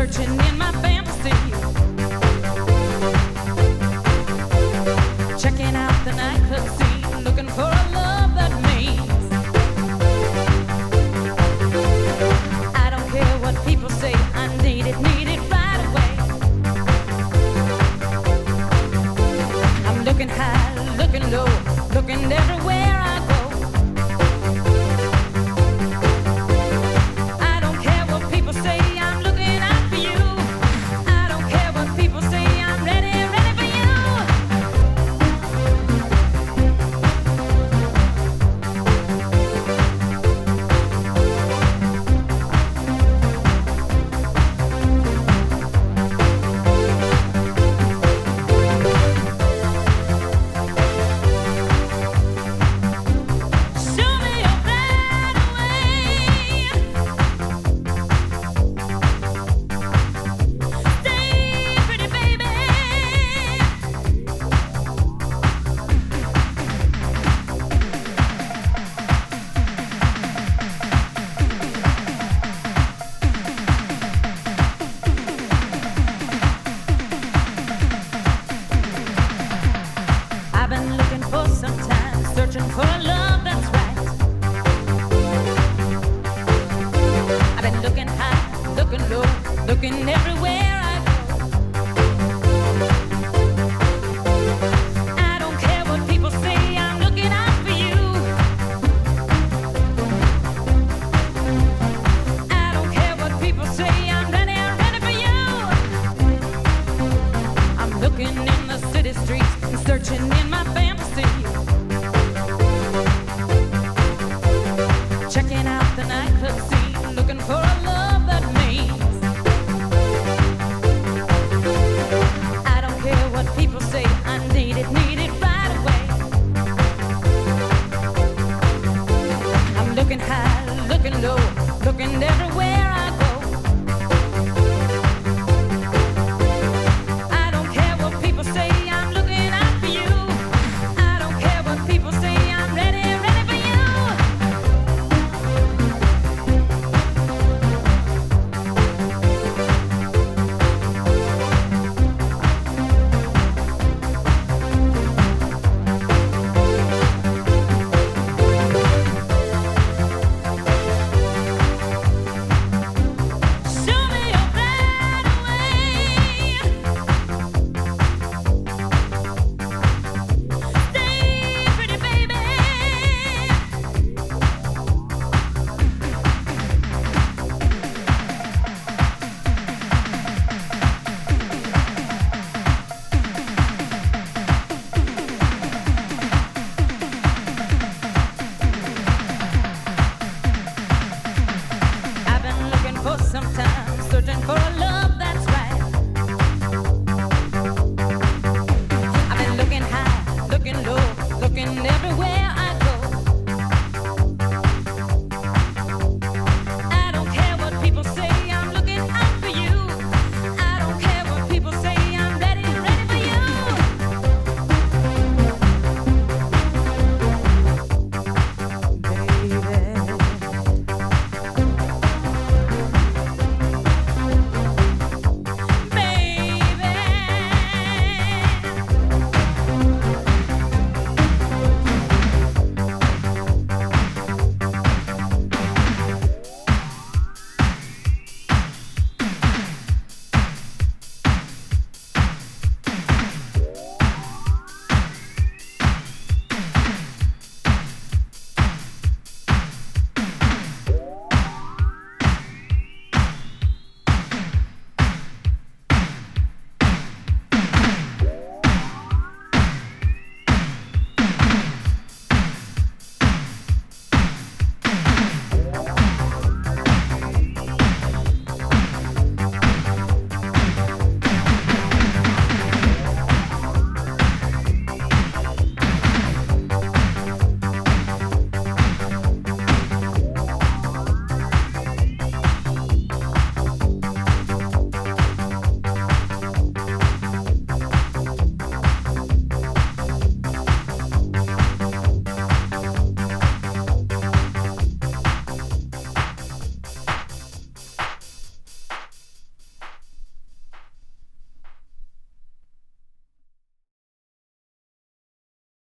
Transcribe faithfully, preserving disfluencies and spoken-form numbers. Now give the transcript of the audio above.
searching in my fantasy, checking out the nightclub scene, looking for a love that means. I don't care what people say, I need it, need it right away. I'm looking high, looking low, looking everywhere I go. I don't care what people say, I'm looking out for you. I don't care what people say, I'm ready, ready for you. Show me your right away. Stay pretty, baby. I've been looking for some time, searching for a love that's right. I've been looking high, looking low, looking everywhere I go. I don't care what people say, I'm looking out for you. I don't care what people say, I'm ready, I'm ready for you. I'm looking in the city streets and searching in my fantasy, checking out the nightclub scene, looking for a love that means. I don't care what people say, I need it, need it right away. I'm looking high, looking low, looking everywhere I go. I don't care what people say, I'm looking out for you. I don't care what people say, I'm ready, ready for you. Show me your right away. Stay pretty, baby. I've been looking for some time, searching for a love